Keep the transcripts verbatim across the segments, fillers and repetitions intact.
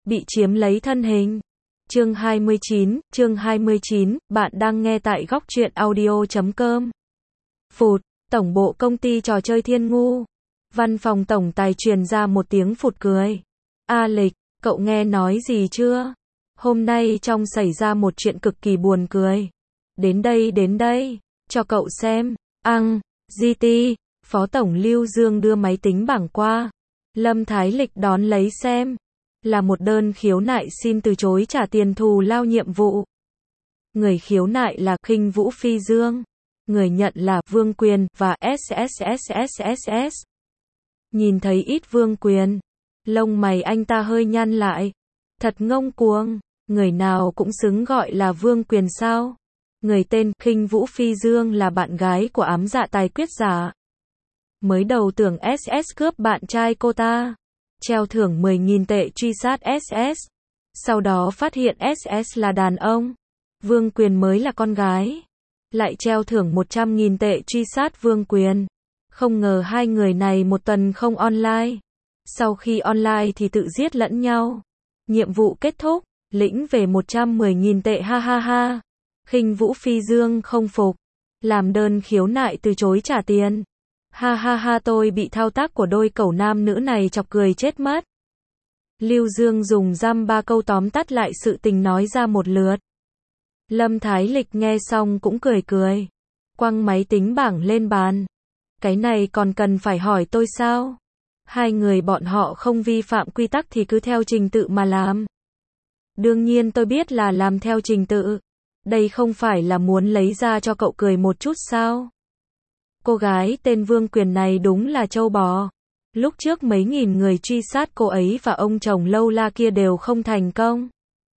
bị chiếm lấy thân hình. Chương hai mươi chín, chương hai mươi chín, bạn đang nghe tại góc truyện audio chấm com. Phụt, tổng bộ công ty trò chơi Thiên Ngu. Văn phòng tổng tài truyền ra một tiếng phụt cười. A Lịch, cậu nghe nói gì chưa? Hôm nay trong xảy ra một chuyện cực kỳ buồn cười. Đến đây đến đây, cho cậu xem. Ăng, giê tê, Phó Tổng Lưu Dương đưa máy tính bảng qua. Lâm Thái Lịch đón lấy xem. Là một đơn khiếu nại xin từ chối trả tiền thù lao nhiệm vụ. Người khiếu nại là Khinh Vũ Phi Dương. Người nhận là Vương Quyền và ét ét ét ét ét ét. Nhìn thấy ít Vương Quyền, lông mày anh ta hơi nhăn lại. Thật ngông cuồng, người nào cũng xứng gọi là Vương Quyền sao? Người tên Khinh Vũ Phi Dương là bạn gái của ám dạ tài quyết giả. Mới đầu tưởng ét ét cướp bạn trai cô ta, treo thưởng mười nghìn tệ truy sát ét ét. Sau đó phát hiện ét ét là đàn ông, Vương Quyền mới là con gái. Lại treo thưởng một trăm nghìn tệ truy sát Vương Quyền. Không ngờ hai người này một tuần không online. Sau khi online thì tự giết lẫn nhau. Nhiệm vụ kết thúc, lĩnh về một trăm mười nghìn tệ ha ha ha. Khinh Vũ Phi Dương không phục, làm đơn khiếu nại từ chối trả tiền. Ha ha ha, tôi bị thao tác của đôi cẩu nam nữ này chọc cười chết mất. Lưu Dương dùng dăm ba câu tóm tắt lại sự tình nói ra một lượt. Lâm Thái Lịch nghe xong cũng cười cười, quăng máy tính bảng lên bàn. Cái này còn cần phải hỏi tôi sao? Hai người bọn họ không vi phạm quy tắc thì cứ theo trình tự mà làm. Đương nhiên tôi biết là làm theo trình tự. Đây không phải là muốn lấy ra cho cậu cười một chút sao? Cô gái tên Vương Quyền này đúng là trâu bò. Lúc trước mấy nghìn người truy sát cô ấy và ông chồng lâu la kia đều không thành công.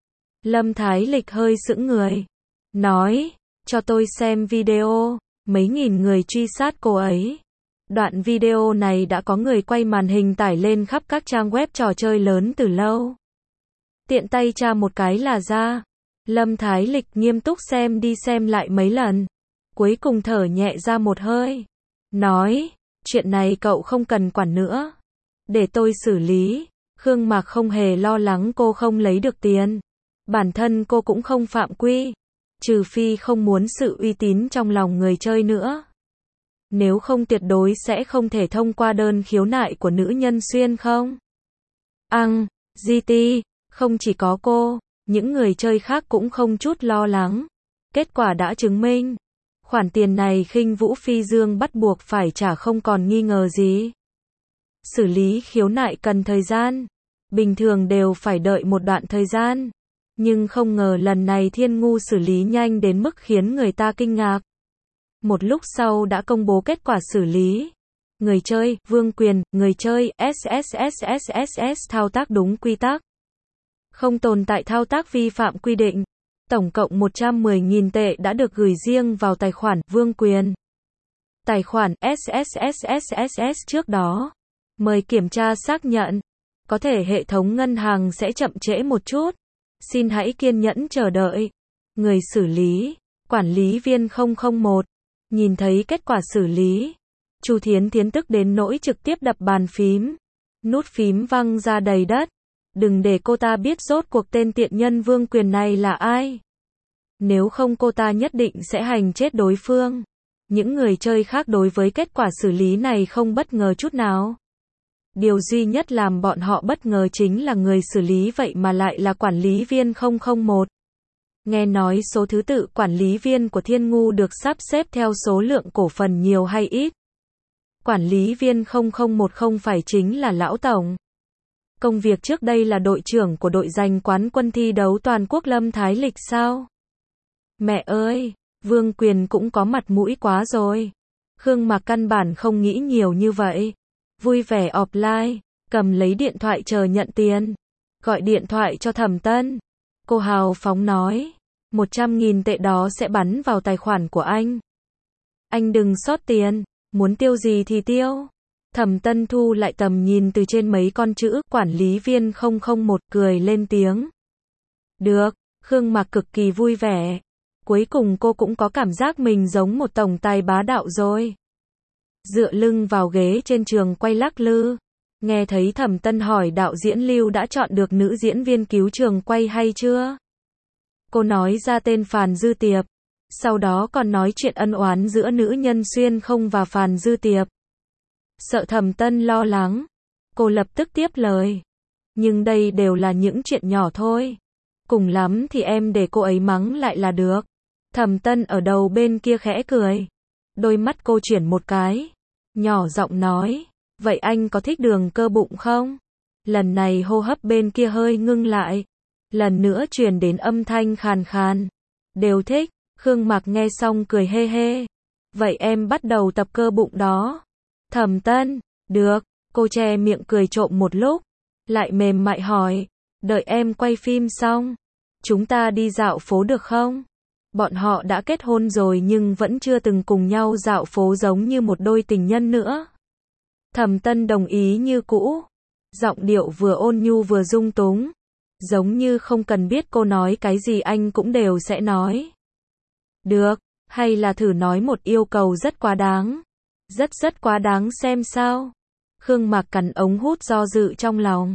Lâm Thái Lịch hơi sững người, nói, cho tôi xem video, mấy nghìn người truy sát cô ấy. Đoạn video này đã có người quay màn hình tải lên khắp các trang web trò chơi lớn từ lâu. Tiện tay tra một cái là ra. Lâm Thái Lịch nghiêm túc xem đi xem lại mấy lần. Cuối cùng thở nhẹ ra một hơi. Nói, chuyện này cậu không cần quản nữa. Để tôi xử lý. Khương Mạc không hề lo lắng cô không lấy được tiền. Bản thân cô cũng không phạm quy. Trừ phi không muốn sự uy tín trong lòng người chơi nữa. Nếu không tuyệt đối sẽ không thể thông qua đơn khiếu nại của nữ nhân xuyên không. Ăng, giê tê, không chỉ có cô, những người chơi khác cũng không chút lo lắng. Kết quả đã chứng minh. Khoản tiền này Khinh Vũ Phi Dương bắt buộc phải trả không còn nghi ngờ gì. Xử lý khiếu nại cần thời gian. Bình thường đều phải đợi một đoạn thời gian. Nhưng không ngờ lần này Thiên Ngu xử lý nhanh đến mức khiến người ta kinh ngạc. Một lúc sau đã công bố kết quả xử lý. Người chơi, Vương Quyền, người chơi, ét ét ét ét ét ét thao tác đúng quy tắc. Không tồn tại thao tác vi phạm quy định. Tổng cộng một trăm mười nghìn tệ đã được gửi riêng vào tài khoản Vương Quyền. Tài khoản ét ét ét ét ét ét trước đó. Mời kiểm tra xác nhận. Có thể hệ thống ngân hàng sẽ chậm trễ một chút. Xin hãy kiên nhẫn chờ đợi. Người xử lý, quản lý viên không không một. Nhìn thấy kết quả xử lý, Chu Thiến Thiến tức đến nỗi trực tiếp đập bàn phím. Nút phím văng ra đầy đất. Đừng để cô ta biết rốt cuộc tên tiện nhân Vương Quyền này là ai. Nếu không cô ta nhất định sẽ hành chết đối phương. Những người chơi khác đối với kết quả xử lý này không bất ngờ chút nào. Điều duy nhất làm bọn họ bất ngờ chính là người xử lý vậy mà lại là quản lý viên không không một. Nghe nói số thứ tự quản lý viên của Thiên Ngu được sắp xếp theo số lượng cổ phần nhiều hay ít. Quản lý viên không không một không phải chính là lão tổng. Công việc trước đây là đội trưởng của đội giành quán quân thi đấu toàn quốc Lâm Thái Lịch sao? Mẹ ơi, Vương Quyền cũng có mặt mũi quá rồi. Khương Mạc căn bản không nghĩ nhiều như vậy. Vui vẻ offline, cầm lấy điện thoại chờ nhận tiền. Gọi điện thoại cho Thẩm Tân. Cô hào phóng nói, một trăm nghìn tệ đó sẽ bắn vào tài khoản của anh. Anh đừng sót tiền, muốn tiêu gì thì tiêu. Thẩm Tân thu lại tầm nhìn từ trên mấy con chữ quản lý viên không không một cười lên tiếng. Được, Khương Mạc cực kỳ vui vẻ. Cuối cùng cô cũng có cảm giác mình giống một tổng tài bá đạo rồi. Dựa lưng vào ghế trên trường quay lắc lư. Nghe thấy Thẩm Tân hỏi đạo diễn Lưu đã chọn được nữ diễn viên cứu trường quay hay chưa? Cô nói ra tên Phàn Dư Tiệp. Sau đó còn nói chuyện ân oán giữa nữ nhân Xuyên Không và Phàn Dư Tiệp. Sợ Thẩm Tân lo lắng, cô lập tức tiếp lời. Nhưng đây đều là những chuyện nhỏ thôi. Cùng lắm thì em để cô ấy mắng lại là được. Thẩm Tân ở đầu bên kia khẽ cười. Đôi mắt cô chuyển một cái. Nhỏ giọng nói. Vậy anh có thích đường cơ bụng không? Lần này hô hấp bên kia hơi ngưng lại. Lần nữa truyền đến âm thanh khàn khàn. Đều thích. Khương Mạc nghe xong cười hê hê. Vậy em bắt đầu tập cơ bụng đó. Thẩm Tân. Được. Cô che miệng cười trộm một lúc. Lại mềm mại hỏi. Đợi em quay phim xong. Chúng ta đi dạo phố được không? Bọn họ đã kết hôn rồi nhưng vẫn chưa từng cùng nhau dạo phố giống như một đôi tình nhân nữa. Thẩm Tân đồng ý như cũ. Giọng điệu vừa ôn nhu vừa dung túng. Giống như không cần biết cô nói cái gì anh cũng đều sẽ nói. Được, hay là thử nói một yêu cầu rất quá đáng. Rất rất quá đáng xem sao. Khương Mạc cắn ống hút do dự trong lòng.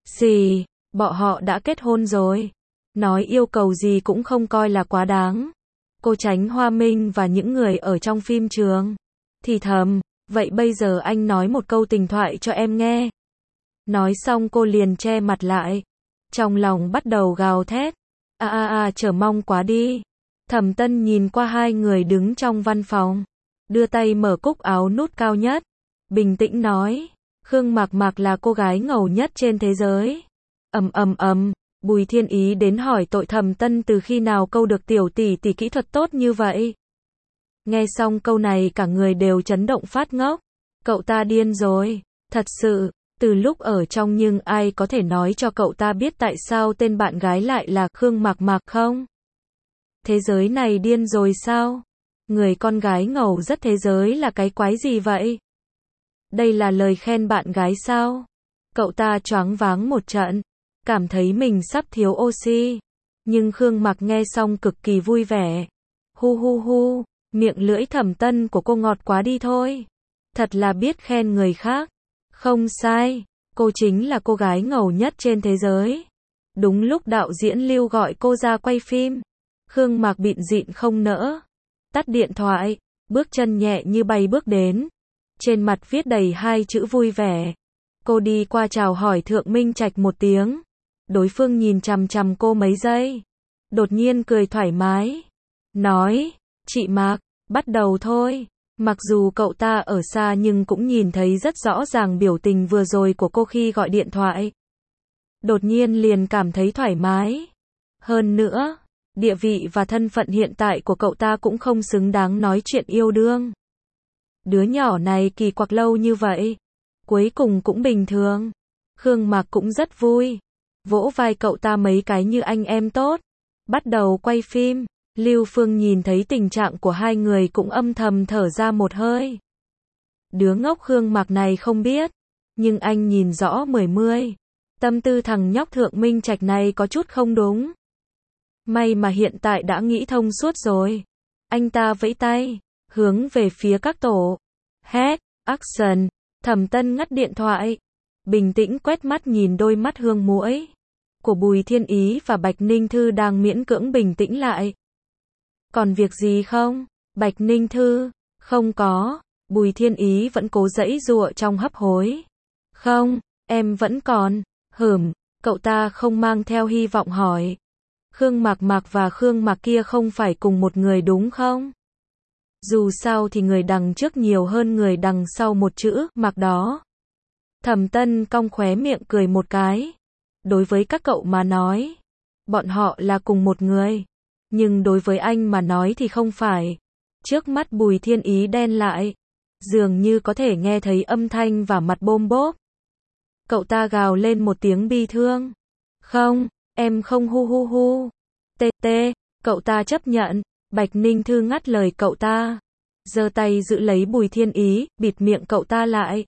Xì, bọn họ đã kết hôn rồi. Nói yêu cầu gì cũng không coi là quá đáng. Cô tránh Hoa Minh và những người ở trong phim trường. Thì thầm, vậy bây giờ anh nói một câu tình thoại cho em nghe. Nói xong cô liền che mặt lại. Trong lòng bắt đầu gào thét. À à à chờ mong quá đi. Thẩm Tân nhìn qua hai người đứng trong văn phòng. Đưa tay mở cúc áo nút cao nhất. Bình tĩnh nói. Khương Mạc Mạc là cô gái ngầu nhất trên thế giới. Ầm ầm ầm. Bùi Thiên Ý đến hỏi tội Thẩm Tân từ khi nào câu được tiểu tỷ tỷ kỹ thuật tốt như vậy. Nghe xong câu này cả người đều chấn động phát ngốc. Cậu ta điên rồi. Thật sự, từ lúc ở trong nhưng ai có thể nói cho cậu ta biết tại sao tên bạn gái lại là Khương Mạc Mạc không? Thế giới này điên rồi sao? Người con gái ngầu rất thế giới là cái quái gì vậy? Đây là lời khen bạn gái sao? Cậu ta choáng váng một trận. Cảm thấy mình sắp thiếu oxy. Nhưng Khương Mạc nghe xong cực kỳ vui vẻ. Hu hu hu, miệng lưỡi Thẩm Tân của cô ngọt quá đi thôi. Thật là biết khen người khác. Không sai, cô chính là cô gái ngầu nhất trên thế giới. Đúng lúc đạo diễn Lưu gọi cô ra quay phim. Khương Mạc bịn dịn không nỡ. Tắt điện thoại, bước chân nhẹ như bay bước đến. Trên mặt viết đầy hai chữ vui vẻ. Cô đi qua chào hỏi Thượng Minh Trạch một tiếng. Đối phương nhìn chằm chằm cô mấy giây. Đột nhiên cười thoải mái. Nói, chị Mạc, bắt đầu thôi. Mặc dù cậu ta ở xa nhưng cũng nhìn thấy rất rõ ràng biểu tình vừa rồi của cô khi gọi điện thoại. Đột nhiên liền cảm thấy thoải mái. Hơn nữa, địa vị và thân phận hiện tại của cậu ta cũng không xứng đáng nói chuyện yêu đương. Đứa nhỏ này kỳ quặc lâu như vậy. Cuối cùng cũng bình thường. Khương Mạc cũng rất vui. Vỗ vai cậu ta mấy cái như anh em tốt. Bắt đầu quay phim. Lưu Phương nhìn thấy tình trạng của hai người cũng âm thầm thở ra một hơi. Đứa ngốc Khương Mạc này không biết. Nhưng anh nhìn rõ mười mươi. Tâm tư thằng nhóc Thượng Minh Trạch này có chút không đúng. May mà hiện tại đã nghĩ thông suốt rồi. Anh ta vẫy tay. Hướng về phía các tổ. Hét, action. Thẩm Tân ngắt điện thoại. Bình tĩnh quét mắt nhìn đôi mắt hương muỗi của Bùi Thiên Ý và Bạch Ninh Thư đang miễn cưỡng bình tĩnh lại. Còn việc gì không? Bạch Ninh Thư, không có. Bùi Thiên Ý vẫn cố giãy giụa trong hấp hối. Không, em vẫn còn. Hửm, cậu ta không mang theo hy vọng hỏi. Khương Mạc Mạc và Khương Mạc kia không phải cùng một người đúng không? Dù sao thì người đằng trước nhiều hơn người đằng sau một chữ Mạc đó. Thẩm Tân cong khóe miệng cười một cái. Đối với các cậu mà nói, bọn họ là cùng một người. Nhưng đối với anh mà nói thì không phải. Trước mắt Bùi Thiên Ý đen lại. Dường như có thể nghe thấy âm thanh và mặt bôm bốp. Cậu ta gào lên một tiếng bi thương. Không, em không hu hu hu. Tê tê, cậu ta chấp nhận. Bạch Ninh Thư ngắt lời cậu ta. Giơ tay giữ lấy Bùi Thiên Ý, bịt miệng cậu ta lại.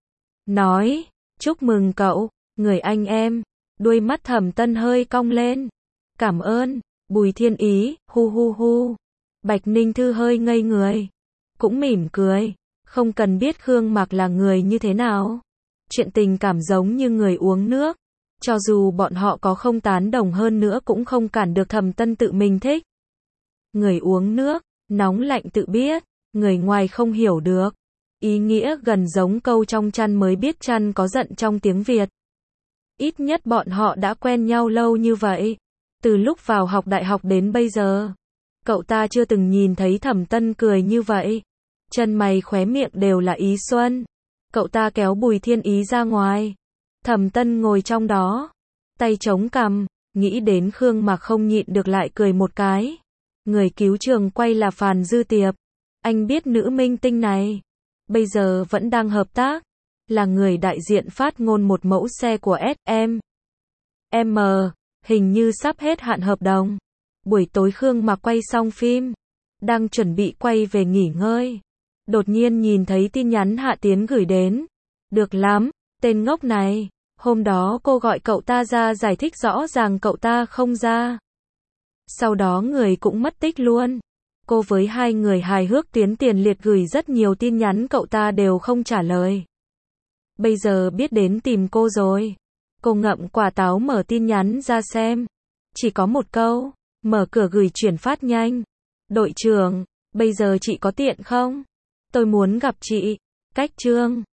Nói, chúc mừng cậu, người anh em. Đuôi mắt Thẩm Tân hơi cong lên. Cảm ơn, Bùi Thiên Ý, hu hu hu. Bạch Ninh Thư hơi ngây người. Cũng mỉm cười. Không cần biết Khương Mạc là người như thế nào. Chuyện tình cảm giống như người uống nước. Cho dù bọn họ có không tán đồng hơn nữa cũng không cản được Thẩm Tân tự mình thích. Người uống nước, nóng lạnh tự biết, người ngoài không hiểu được. Ý nghĩa gần giống câu trong chăn mới biết chăn có giận trong tiếng Việt. Ít nhất bọn họ đã quen nhau lâu như vậy. Từ lúc vào học đại học đến bây giờ. Cậu ta chưa từng nhìn thấy Thẩm Tân cười như vậy. Chân mày khóe miệng đều là ý xuân. Cậu ta kéo Bùi Thiên Ý ra ngoài. Thẩm Tân ngồi trong đó. Tay chống cằm. Nghĩ đến Khương Mạc không nhịn được lại cười một cái. Người cứu trường quay là Phàn Dư Tiệp. Anh biết nữ minh tinh này. Bây giờ vẫn đang hợp tác. Là người đại diện phát ngôn một mẫu xe của ét em. em. Hình như sắp hết hạn hợp đồng. Buổi tối Khương Mạc quay xong phim. Đang chuẩn bị quay về nghỉ ngơi. Đột nhiên nhìn thấy tin nhắn Hạ Tiến gửi đến. Được lắm, tên ngốc này. Hôm đó cô gọi cậu ta ra giải thích rõ ràng cậu ta không ra. Sau đó người cũng mất tích luôn. Cô với hai người hài hước tiến tiền liệt gửi rất nhiều tin nhắn cậu ta đều không trả lời. Bây giờ biết đến tìm cô rồi. Cô ngậm quả táo mở tin nhắn ra xem. Chỉ có một câu. Mở cửa gửi chuyển phát nhanh. Đội trưởng, bây giờ chị có tiện không? Tôi muốn gặp chị. Cách Trương.